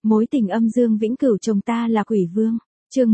Mối tình âm dương vĩnh cửu chồng ta là quỷ vương. Chương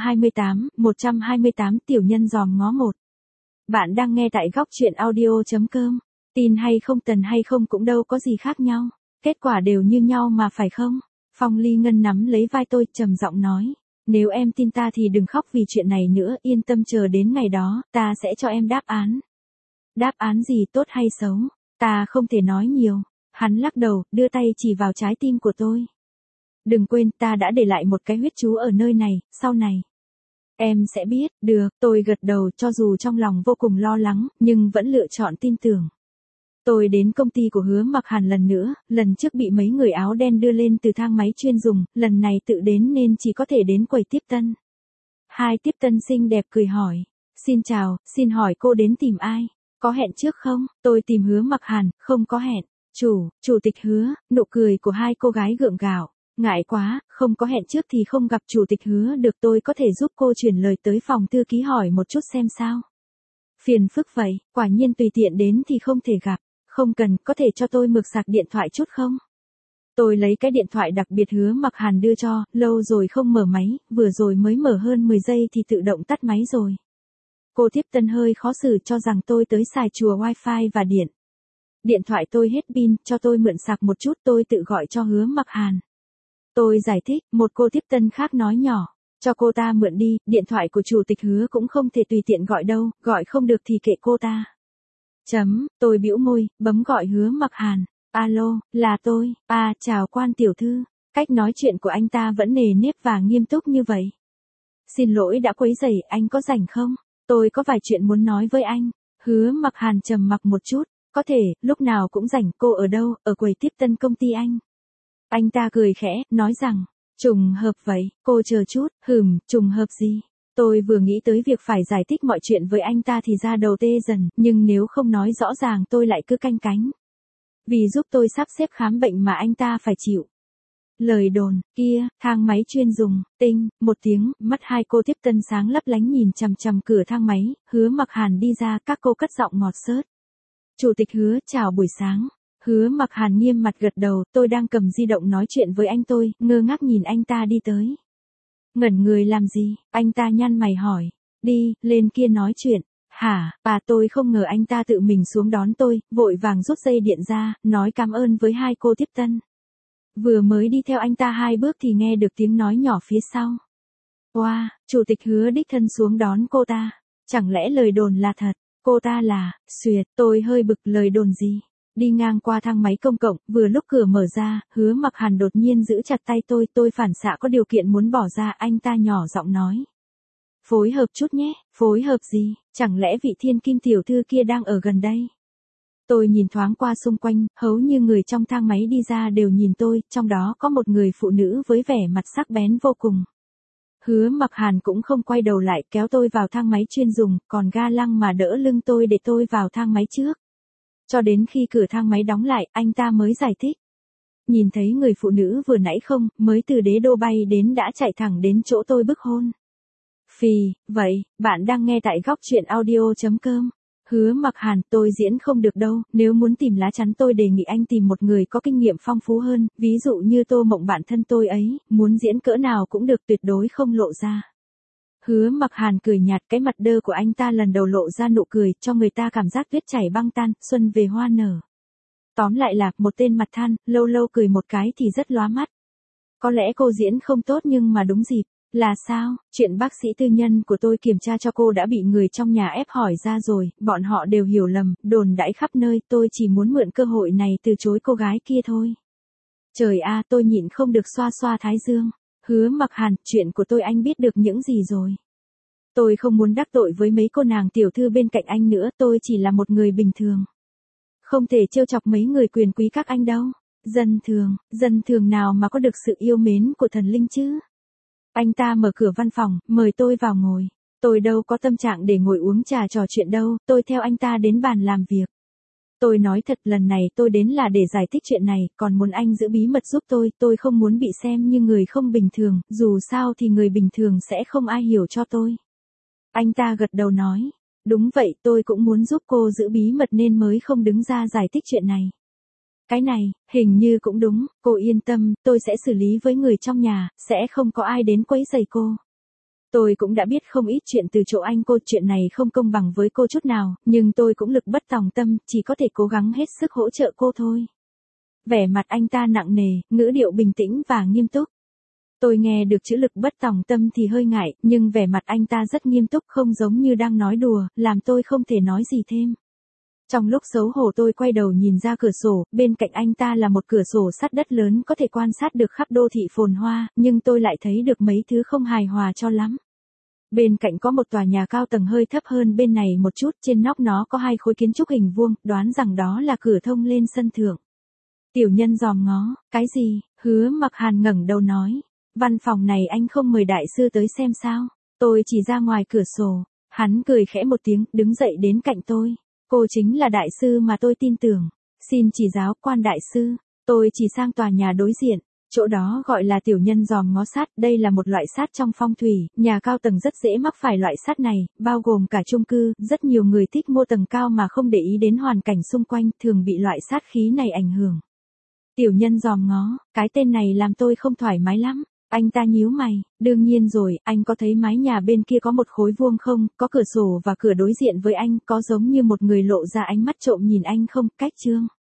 128 tiểu nhân dòm ngó một. Bạn đang nghe tại góc truyện audio.com. Tin hay không, tần hay không cũng đâu có gì khác nhau. Kết quả đều như nhau mà phải không? Phong Ly Ngân nắm lấy vai tôi, trầm giọng nói. Nếu em tin ta thì đừng khóc vì chuyện này nữa, yên tâm chờ đến ngày đó, ta sẽ cho em đáp án. Đáp án gì, tốt hay xấu? Ta không thể nói nhiều. Hắn lắc đầu, đưa tay chỉ vào trái tim của tôi. Đừng quên, ta đã để lại một cái huyết chú ở nơi này, sau này. Em sẽ biết, được, tôi gật đầu cho dù trong lòng vô cùng lo lắng, nhưng vẫn lựa chọn tin tưởng. Tôi đến công ty của Hứa Mặc Hàn lần nữa, lần trước bị mấy người áo đen đưa lên từ thang máy chuyên dùng, lần này tự đến nên chỉ có thể đến quầy tiếp tân. Hai tiếp tân xinh đẹp cười hỏi. Xin chào, xin hỏi cô đến tìm ai? Có hẹn trước không? Tôi tìm Hứa Mặc Hàn, không có hẹn. Chủ tịch Hứa, nụ cười của hai cô gái gượng gạo. Ngại quá, không có hẹn trước thì không gặp chủ tịch Hứa được, tôi có thể giúp cô chuyển lời tới phòng thư ký hỏi một chút xem sao. Phiền phức vậy, quả nhiên tùy tiện đến thì không thể gặp. Không cần, có thể cho tôi mượn sạc điện thoại chút không? Tôi lấy cái điện thoại đặc biệt Hứa Mặc Hàn đưa cho, lâu rồi không mở máy, vừa rồi mới mở hơn 10 giây thì tự động tắt máy rồi. Cô tiếp tân hơi khó xử cho rằng tôi tới xài chùa wifi và điện. Điện thoại tôi hết pin, cho tôi mượn sạc một chút, tôi tự gọi cho Hứa Mặc Hàn. Tôi giải thích, một cô tiếp tân khác nói nhỏ. Cho cô ta mượn đi, điện thoại của chủ tịch Hứa cũng không thể tùy tiện gọi đâu, gọi không được thì kệ cô ta. Tôi bĩu môi, bấm gọi Hứa Mặc Hàn. Alo, là tôi. Chào Quan tiểu thư. Cách nói chuyện của anh ta vẫn nề nếp và nghiêm túc như vậy. Xin lỗi đã quấy rầy, anh có rảnh không? Tôi có vài chuyện muốn nói với anh. Hứa Mặc Hàn trầm mặc một chút. Có thể, lúc nào cũng rảnh. Cô ở đâu? Ở quầy tiếp tân công ty anh. Anh ta cười khẽ, nói rằng. Trùng hợp vậy, cô chờ chút. Trùng hợp gì? Tôi vừa nghĩ tới việc phải giải thích mọi chuyện với anh ta thì ra đầu tê dần, nhưng nếu không nói rõ ràng tôi lại cứ canh cánh. Vì giúp tôi sắp xếp khám bệnh mà anh ta phải chịu. Lời đồn, kia, thang máy chuyên dùng, tinh, một tiếng, mắt hai cô tiếp tân sáng lấp lánh nhìn chằm chằm cửa thang máy, Hứa Mặc Hàn đi ra, các cô cất giọng ngọt xớt. Chủ tịch Hứa, chào buổi sáng. Hứa Mặc Hàn nghiêm mặt gật đầu, tôi đang cầm di động nói chuyện với anh tôi, ngơ ngác nhìn anh ta đi tới. Ngẩn người làm gì? Anh ta nhăn mày hỏi. Đi, lên kia nói chuyện. Hả? Tôi không ngờ anh ta tự mình xuống đón tôi, vội vàng rút dây điện ra, nói cảm ơn với hai cô tiếp tân. Vừa mới đi theo anh ta 2 bước thì nghe được tiếng nói nhỏ phía sau. Wow, chủ tịch Hứa đích thân xuống đón cô ta. Chẳng lẽ lời đồn là thật? Cô ta là, tôi hơi bực, lời đồn gì? Đi ngang qua thang máy công cộng, vừa lúc cửa mở ra, Hứa Mặc Hàn đột nhiên giữ chặt tay tôi phản xạ có điều kiện muốn bỏ ra, anh ta nhỏ giọng nói. Phối hợp chút nhé, phối hợp gì, chẳng lẽ vị thiên kim tiểu thư kia đang ở gần đây? Tôi nhìn thoáng qua xung quanh, hầu như người trong thang máy đi ra đều nhìn tôi, trong đó có một người phụ nữ với vẻ mặt sắc bén vô cùng. Hứa Mặc Hàn cũng không quay đầu lại kéo tôi vào thang máy chuyên dùng, còn ga lăng mà đỡ lưng tôi để tôi vào thang máy trước. Cho đến khi cửa thang máy đóng lại, anh ta mới giải thích. Nhìn thấy người phụ nữ vừa nãy không, mới từ đế đô bay đến đã chạy thẳng đến chỗ tôi bức hôn. Vậy, bạn đang nghe tại góc truyện audio.com. Hứa Mặc Hàn, tôi diễn không được đâu, nếu muốn tìm lá chắn tôi đề nghị anh tìm một người có kinh nghiệm phong phú hơn, ví dụ như Tô Mộng bạn thân tôi ấy, muốn diễn cỡ nào cũng được, tuyệt đối không lộ ra. Hứa Mặc Hàn cười nhạt, cái mặt đơ của anh ta lần đầu lộ ra nụ cười, cho người ta cảm giác tuyết chảy băng tan, xuân về hoa nở. Tóm lại là, một tên mặt than, lâu lâu cười một cái thì rất lóa mắt. Có lẽ cô diễn không tốt nhưng mà đúng dịp. Là sao? Chuyện bác sĩ tư nhân của tôi kiểm tra cho cô đã bị người trong nhà ép hỏi ra rồi, bọn họ đều hiểu lầm, đồn đãi khắp nơi, tôi chỉ muốn mượn cơ hội này từ chối cô gái kia thôi. Trời a, tôi nhịn không được xoa xoa thái dương. Hứa Mặc Hàn, chuyện của tôi anh biết được những gì rồi? Tôi không muốn đắc tội với mấy cô nàng tiểu thư bên cạnh anh nữa, tôi chỉ là một người bình thường. Không thể trêu chọc mấy người quyền quý các anh đâu. Dân thường nào mà có được sự yêu mến của thần linh chứ? Anh ta mở cửa văn phòng, mời tôi vào ngồi. Tôi đâu có tâm trạng để ngồi uống trà trò chuyện đâu, tôi theo anh ta đến bàn làm việc. Tôi nói thật, lần này tôi đến là để giải thích chuyện này, còn muốn anh giữ bí mật giúp tôi không muốn bị xem như người không bình thường, dù sao thì người bình thường sẽ không ai hiểu cho tôi. Anh ta gật đầu nói, đúng vậy, tôi cũng muốn giúp cô giữ bí mật nên mới không đứng ra giải thích chuyện này. Cái này, hình như cũng đúng, cô yên tâm, tôi sẽ xử lý với người trong nhà, sẽ không có ai đến quấy rầy cô. Tôi cũng đã biết không ít chuyện từ chỗ anh cô, chuyện này không công bằng với cô chút nào, nhưng tôi cũng lực bất tòng tâm, chỉ có thể cố gắng hết sức hỗ trợ cô thôi. Vẻ mặt anh ta nặng nề, ngữ điệu bình tĩnh và nghiêm túc. Tôi nghe được chữ lực bất tòng tâm thì hơi ngại, nhưng vẻ mặt anh ta rất nghiêm túc, không giống như đang nói đùa, làm tôi không thể nói gì thêm. Trong lúc xấu hổ tôi quay đầu nhìn ra cửa sổ, bên cạnh anh ta là một cửa sổ sắt đất lớn có thể quan sát được khắp đô thị phồn hoa, nhưng tôi lại thấy được mấy thứ không hài hòa cho lắm. Bên cạnh có một tòa nhà cao tầng hơi thấp hơn bên này một chút, trên nóc nó có 2 khối kiến trúc hình vuông, đoán rằng đó là cửa thông lên sân thượng. Tiểu Nhân dòm ngó, cái gì? Hứa Mặc Hàn ngẩng đầu nói, văn phòng này anh không mời đại sư tới xem sao? Tôi chỉ ra ngoài cửa sổ, hắn cười khẽ một tiếng, đứng dậy đến cạnh tôi. Cô chính là đại sư mà tôi tin tưởng. Xin chỉ giáo, Quan đại sư. Tôi chỉ sang tòa nhà đối diện. Chỗ đó gọi là Tiểu Nhân dòm ngó sát, đây là một loại sát trong phong thủy, nhà cao tầng rất dễ mắc phải loại sát này, bao gồm cả chung cư, rất nhiều người thích mua tầng cao mà không để ý đến hoàn cảnh xung quanh, thường bị loại sát khí này ảnh hưởng. Tiểu Nhân dòm ngó, cái tên này làm tôi không thoải mái lắm. Anh ta nhíu mày, đương nhiên rồi, anh có thấy mái nhà bên kia có một khối vuông không, có cửa sổ và cửa đối diện với anh, có giống như một người lộ ra ánh mắt trộm nhìn anh không, Cách Trương.